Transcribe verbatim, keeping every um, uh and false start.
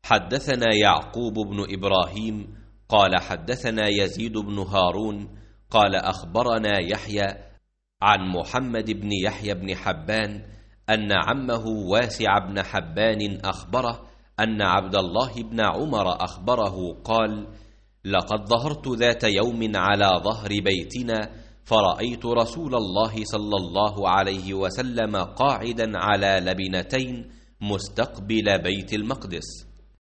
حدثنا يعقوب بن إبراهيم قال حدثنا يزيد بن هارون قال أخبرنا يحيى عن محمد بن يحيى بن حبان أن عمه واسع بن حبان أخبره أن عبد الله بن عمر أخبره قال: لقد ظهرت ذات يوم على ظهر بيتنا فرأيت رسول الله صلى الله عليه وسلم قاعدا على لبنتين مستقبل بيت المقدس،